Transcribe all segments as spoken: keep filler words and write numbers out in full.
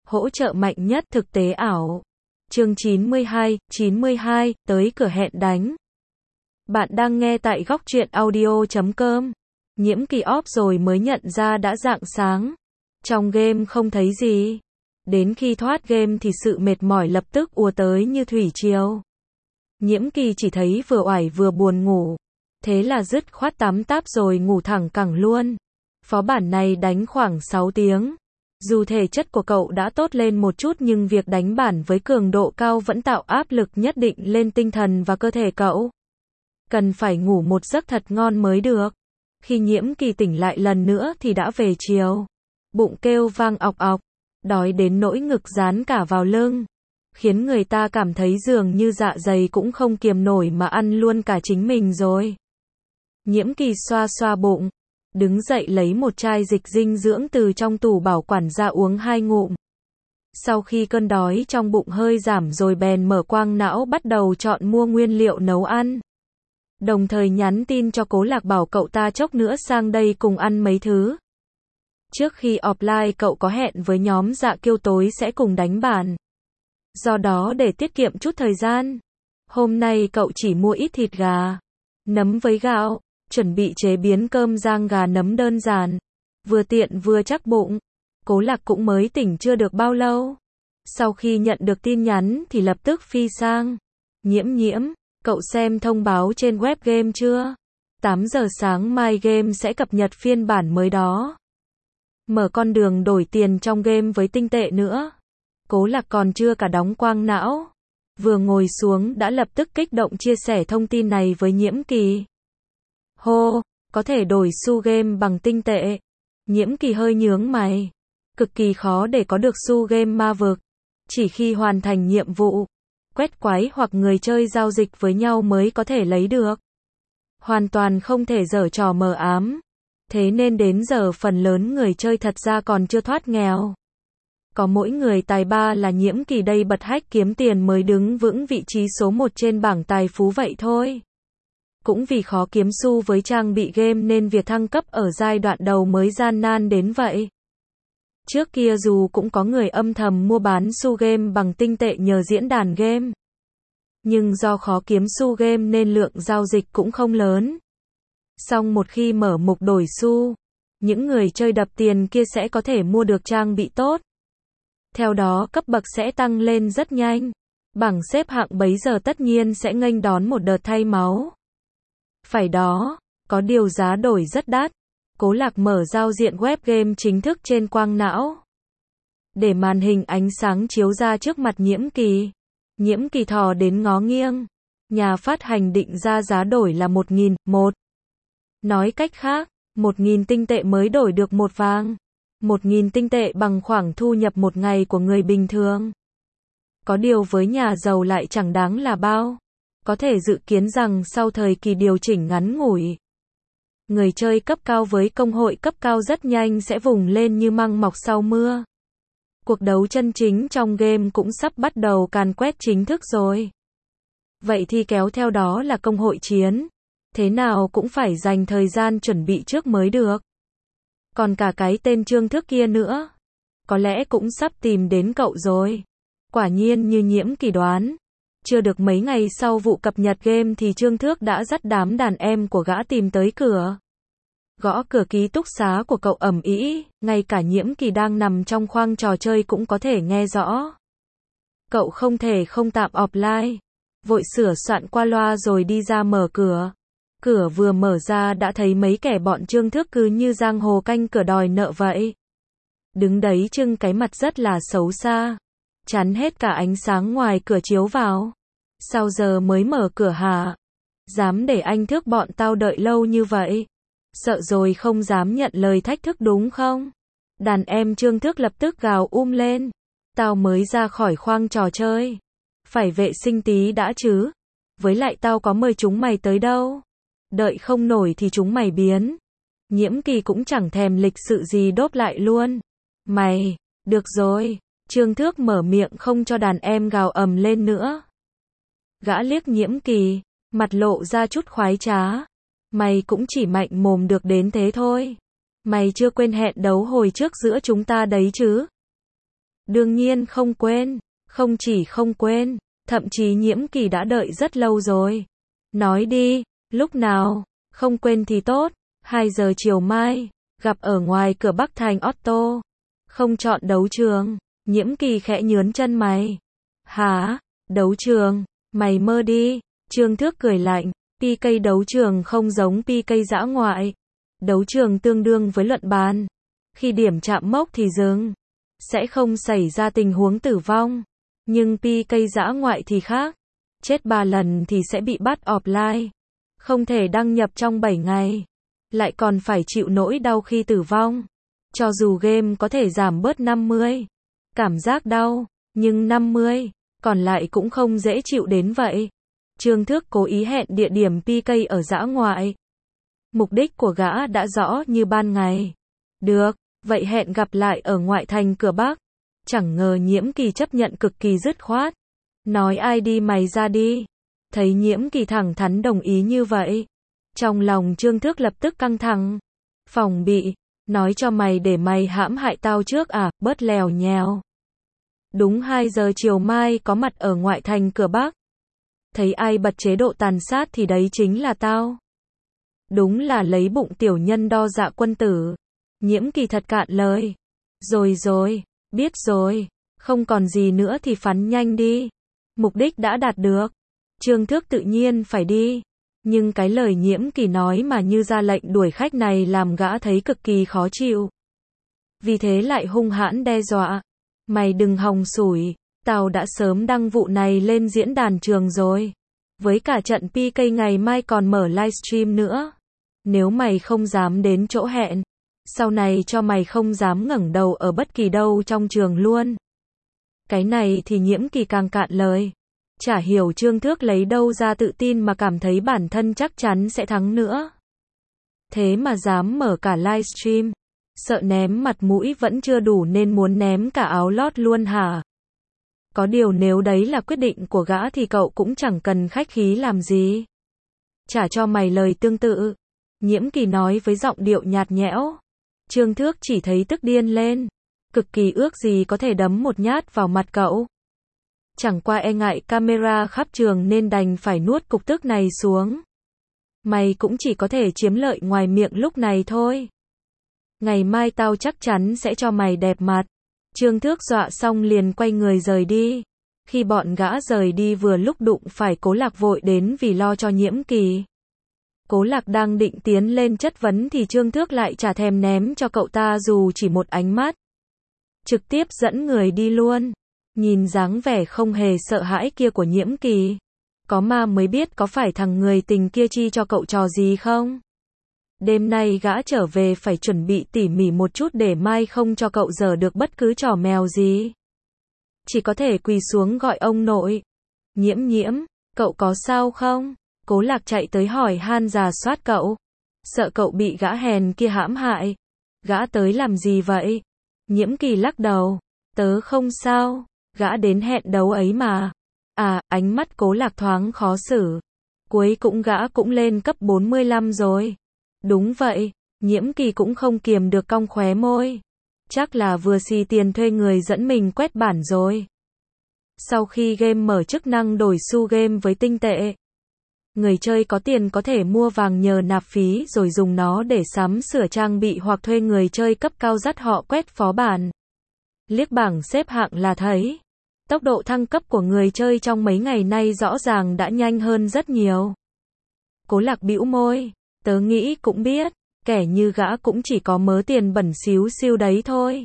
Hỗ trợ mạnh nhất thực tế ảo. Chương chín mươi hai, chín mươi hai, tới cửa hẹn đánh. Bạn đang nghe tại góc truyện audio chấm com. Nhiễm Kỳ off rồi mới nhận ra đã rạng sáng. Trong game không thấy gì. Đến khi thoát game thì sự mệt mỏi lập tức ùa tới như thủy triều. Nhiễm Kỳ chỉ thấy vừa oải vừa buồn ngủ. Thế là dứt khoát tắm táp rồi ngủ thẳng cẳng luôn. Phó bản này đánh khoảng sáu tiếng. Dù thể chất của cậu đã tốt lên một chút nhưng việc đánh bản với cường độ cao vẫn tạo áp lực nhất định lên tinh thần và cơ thể cậu. Cần phải ngủ một giấc thật ngon mới được. Khi Nhiễm Kỳ tỉnh lại lần nữa thì đã về chiều. Bụng kêu vang ọc ọc, đói đến nỗi ngực dán cả vào lưng, khiến người ta cảm thấy dường như dạ dày cũng không kiềm nổi mà ăn luôn cả chính mình rồi. Nhiễm Kỳ xoa xoa bụng, đứng dậy lấy một chai dịch dinh dưỡng từ trong tủ bảo quản ra uống hai ngụm. Sau khi cơn đói trong bụng hơi giảm rồi bèn mở quang não bắt đầu chọn mua nguyên liệu nấu ăn. Đồng thời nhắn tin cho Cố Lạc bảo cậu ta chốc nữa sang đây cùng ăn mấy thứ. Trước khi offline cậu có hẹn với nhóm Dạ Kiêu tối sẽ cùng đánh bản. Do đó để tiết kiệm chút thời gian, hôm nay cậu chỉ mua ít thịt gà, nấm với gạo, chuẩn bị chế biến cơm rang gà nấm đơn giản, vừa tiện vừa chắc bụng. Cố Lạc cũng mới tỉnh chưa được bao lâu. Sau khi nhận được tin nhắn thì lập tức phi sang. Nhiễm Nhiễm, cậu xem thông báo trên web game chưa? tám giờ sáng mai game sẽ cập nhật phiên bản mới đó. Mở con đường đổi tiền trong game với tinh tệ nữa. Cố Lạc còn chưa cả đóng quang não. Vừa ngồi xuống đã lập tức kích động chia sẻ thông tin này với Nhiễm Kỳ. Hô, có thể đổi xu game bằng tinh tệ. Nhiễm Kỳ hơi nhướng mày. Cực kỳ khó để có được xu game ma vực. Chỉ khi hoàn thành nhiệm vụ, quét quái hoặc người chơi giao dịch với nhau mới có thể lấy được. Hoàn toàn không thể giở trò mờ ám. Thế nên đến giờ phần lớn người chơi thật ra còn chưa thoát nghèo. Có mỗi người tài ba là Nhiễm Kỳ đây bật hack kiếm tiền mới đứng vững vị trí số một trên bảng tài phú vậy thôi. Cũng vì khó kiếm xu với trang bị game nên việc thăng cấp ở giai đoạn đầu mới gian nan đến vậy. Trước kia dù cũng có người âm thầm mua bán xu game bằng tinh tệ nhờ diễn đàn game. Nhưng do khó kiếm xu game nên lượng giao dịch cũng không lớn. Song một khi mở mục đổi xu, những người chơi đập tiền kia sẽ có thể mua được trang bị tốt. Theo đó cấp bậc sẽ tăng lên rất nhanh. Bảng xếp hạng bấy giờ tất nhiên sẽ nghênh đón một đợt thay máu. Phải đó, có điều giá đổi rất đắt. Cố Lạc mở giao diện web game chính thức trên quang não. Để màn hình ánh sáng chiếu ra trước mặt Nhiễm Kỳ. Nhiễm Kỳ thò đến ngó nghiêng. Nhà phát hành định ra giá đổi là một nghìn, một. Nói cách khác, một nghìn tinh tệ mới đổi được một vàng. một nghìn tinh tệ bằng khoảng thu nhập một ngày của người bình thường. Có điều với nhà giàu lại chẳng đáng là bao. Có thể dự kiến rằng sau thời kỳ điều chỉnh ngắn ngủi, người chơi cấp cao với công hội cấp cao rất nhanh sẽ vùng lên như măng mọc sau mưa. Cuộc đấu chân chính trong game cũng sắp bắt đầu càn quét chính thức rồi. Vậy thì kéo theo đó là công hội chiến. Thế nào cũng phải dành thời gian chuẩn bị trước mới được. Còn cả cái tên Trương Thước kia nữa. Có lẽ cũng sắp tìm đến cậu rồi. Quả nhiên như Nhiễm Kỳ đoán. Chưa được mấy ngày sau vụ cập nhật game thì Trương Thước đã dắt đám đàn em của gã tìm tới cửa. Gõ cửa ký túc xá của cậu ầm ĩ, ngay cả Nhiễm Kỳ đang nằm trong khoang trò chơi cũng có thể nghe rõ. Cậu không thể không tạm offline. Vội sửa soạn qua loa rồi đi ra mở cửa. Cửa vừa mở ra đã thấy mấy kẻ bọn Trương Thước cứ như giang hồ canh cửa đòi nợ vậy. Đứng đấy trưng cái mặt rất là xấu xa. Chắn hết cả ánh sáng ngoài cửa chiếu vào. Sao giờ mới mở cửa hả? Dám để anh Thước bọn tao đợi lâu như vậy? Sợ rồi không dám nhận lời thách thức đúng không? Đàn em Trương Thước lập tức gào um lên. Tao mới ra khỏi khoang trò chơi. Phải vệ sinh tí đã chứ. Với lại tao có mời chúng mày tới đâu. Đợi không nổi thì chúng mày biến. Nhiễm Kỳ cũng chẳng thèm lịch sự gì đốt lại luôn. Mày, được rồi. Trương Thước mở miệng không cho đàn em gào ầm lên nữa. Gã liếc Nhiễm Kỳ, mặt lộ ra chút khoái trá. Mày cũng chỉ mạnh mồm được đến thế thôi. Mày chưa quên hẹn đấu hồi trước giữa chúng ta đấy chứ? Đương nhiên không quên, không chỉ không quên, thậm chí Nhiễm Kỳ đã đợi rất lâu rồi. Nói đi, lúc nào, không quên thì tốt, hai giờ chiều mai, gặp ở ngoài cửa Bắc Thành Otto. Không chọn đấu trường, Nhiễm Kỳ khẽ nhướn chân mày. Hả, đấu trường, mày mơ đi, Trương Thước cười lạnh, pê ca đấu trường không giống pê ca dã ngoại. Đấu trường tương đương với luận bàn. Khi điểm chạm mốc thì dừng. Sẽ không xảy ra tình huống tử vong. Nhưng pê ca dã ngoại thì khác. Chết ba lần thì sẽ bị bắt offline. Không thể đăng nhập trong bảy ngày. Lại còn phải chịu nỗi đau khi tử vong. Cho dù game có thể giảm bớt năm mươi. Cảm giác đau. Nhưng năm mươi. Còn lại cũng không dễ chịu đến vậy. Trương Thước cố ý hẹn địa điểm pê ca ở dã ngoại. Mục đích của gã đã rõ như ban ngày. Được, vậy hẹn gặp lại ở ngoại thành cửa Bắc. Chẳng ngờ Nhiễm Kỳ chấp nhận cực kỳ dứt khoát. Nói ai đi mày ra đi. Thấy Nhiễm Kỳ thẳng thắn đồng ý như vậy. Trong lòng Trương Thước lập tức căng thẳng. Phòng bị, nói cho mày để mày hãm hại tao trước à, bớt lèo nhèo. Đúng hai giờ chiều mai có mặt ở ngoại thành cửa Bắc. Thấy ai bật chế độ tàn sát thì đấy chính là tao. Đúng là lấy bụng tiểu nhân đo dạ quân tử. Nhiễm Kỳ thật cạn lời. Rồi rồi, biết rồi, không còn gì nữa thì phắn nhanh đi. Mục đích đã đạt được. Trương Thước tự nhiên phải đi. Nhưng cái lời Nhiễm Kỳ nói mà như ra lệnh đuổi khách này làm gã thấy cực kỳ khó chịu. Vì thế lại hung hãn đe dọa. Mày đừng hòng sủi, tao đã sớm đăng vụ này lên diễn đàn trường rồi. Với cả trận pê ca ngày mai còn mở livestream nữa. Nếu mày không dám đến chỗ hẹn, sau này cho mày không dám ngẩng đầu ở bất kỳ đâu trong trường luôn. Cái này thì Nhiễm Kỳ càng cạn lời. Chả hiểu Trương Thước lấy đâu ra tự tin mà cảm thấy bản thân chắc chắn sẽ thắng nữa. Thế mà dám mở cả livestream. Sợ ném mặt mũi vẫn chưa đủ nên muốn ném cả áo lót luôn hả? Có điều nếu đấy là quyết định của gã thì cậu cũng chẳng cần khách khí làm gì. Trả cho mày lời tương tự. Nhiễm Kỳ nói với giọng điệu nhạt nhẽo. Trương Thước chỉ thấy tức điên lên. Cực kỳ ước gì có thể đấm một nhát vào mặt cậu. Chẳng qua e ngại camera khắp trường nên đành phải nuốt cục tức này xuống. Mày cũng chỉ có thể chiếm lợi ngoài miệng lúc này thôi. Ngày mai tao chắc chắn sẽ cho mày đẹp mặt. Trương Thước dọa xong liền quay người rời đi. Khi bọn gã rời đi vừa lúc đụng phải Cố Lạc vội đến vì lo cho Nhiễm Kỳ. Cố Lạc đang định tiến lên chất vấn thì Trương Thước lại chả thèm ném cho cậu ta dù chỉ một ánh mắt. Trực tiếp dẫn người đi luôn. Nhìn dáng vẻ không hề sợ hãi kia của Nhiễm Kỳ. Có ma mới biết có phải thằng người tình kia chi cho cậu trò gì không? Đêm nay gã trở về phải chuẩn bị tỉ mỉ một chút để mai không cho cậu dở được bất cứ trò mèo gì. Chỉ có thể quỳ xuống gọi ông nội. Nhiễm nhiễm, cậu có sao không? Cố Lạc chạy tới hỏi han rà soát cậu. Sợ cậu bị gã hèn kia hãm hại. Gã tới làm gì vậy? Nhiễm Kỳ lắc đầu. Tớ không sao, gã đến hẹn đấu ấy mà. À, ánh mắt Cố Lạc thoáng khó xử. Cuối cũng gã cũng lên cấp bốn mươi lăm rồi. Đúng vậy, Nhiễm Kỳ cũng không kiềm được cong khóe môi. Chắc là vừa xì tiền thuê người dẫn mình quét bản rồi. Sau khi game mở chức năng đổi xu game với tinh tệ, người chơi có tiền có thể mua vàng nhờ nạp phí rồi dùng nó để sắm sửa trang bị hoặc thuê người chơi cấp cao dắt họ quét phó bản. Liếc bảng xếp hạng là thấy. Tốc độ thăng cấp của người chơi trong mấy ngày nay rõ ràng đã nhanh hơn rất nhiều. Cố Lạc bĩu môi. Tớ nghĩ cũng biết, kẻ như gã cũng chỉ có mớ tiền bẩn xíu xiu đấy thôi.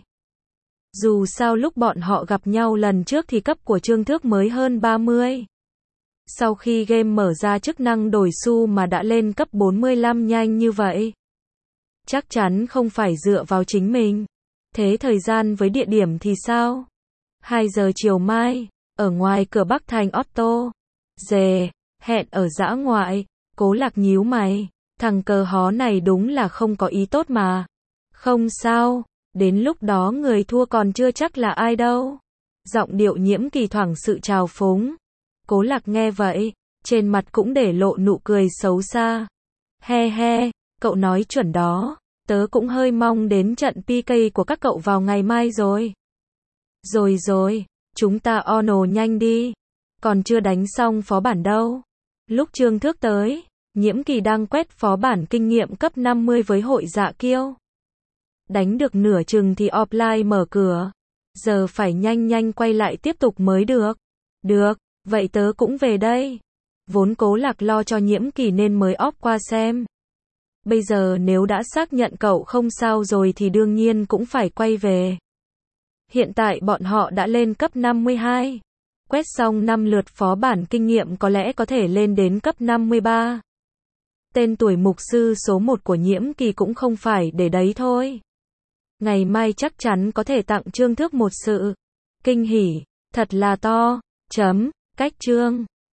Dù sao lúc bọn họ gặp nhau lần trước thì cấp của Trương Thước mới hơn ba mươi. Sau khi game mở ra chức năng đổi xu mà đã lên cấp bốn mươi lăm nhanh như vậy. Chắc chắn không phải dựa vào chính mình. Thế thời gian với địa điểm thì sao? hai giờ chiều mai, ở ngoài cửa Bắc Thành Otto. Dề, hẹn ở dã ngoại. Cố Lạc nhíu mày. Thằng cờ hó này đúng là không có ý tốt mà. Không sao, đến lúc đó người thua còn chưa chắc là ai đâu. Giọng điệu Nhiễm Kỳ thoảng sự trào phúng. Cố Lạc nghe vậy, trên mặt cũng để lộ nụ cười xấu xa. He he, cậu nói chuẩn đó. Tớ cũng hơi mong đến trận pê ca của các cậu vào ngày mai rồi. Rồi rồi, chúng ta ono nhanh đi. Còn chưa đánh xong phó bản đâu. Lúc Trương Thước tới, Nhiễm Kỳ đang quét phó bản kinh nghiệm cấp năm mươi với hội Dạ Kiêu. Đánh được nửa chừng thì offline mở cửa. Giờ phải nhanh nhanh quay lại tiếp tục mới được. Được, vậy tớ cũng về đây. Vốn Cố Lạc lo cho Nhiễm Kỳ nên mới off qua xem. Bây giờ nếu đã xác nhận cậu không sao rồi thì đương nhiên cũng phải quay về. Hiện tại bọn họ đã lên cấp năm mươi hai. Quét xong năm lượt phó bản kinh nghiệm có lẽ có thể lên đến cấp năm mươi ba. Tên tuổi mục sư số một của Nhiễm Kỳ cũng không phải để đấy thôi. Ngày mai chắc chắn có thể tặng Trương Thước một sự kinh hỉ thật là to. Chấm, cách Trương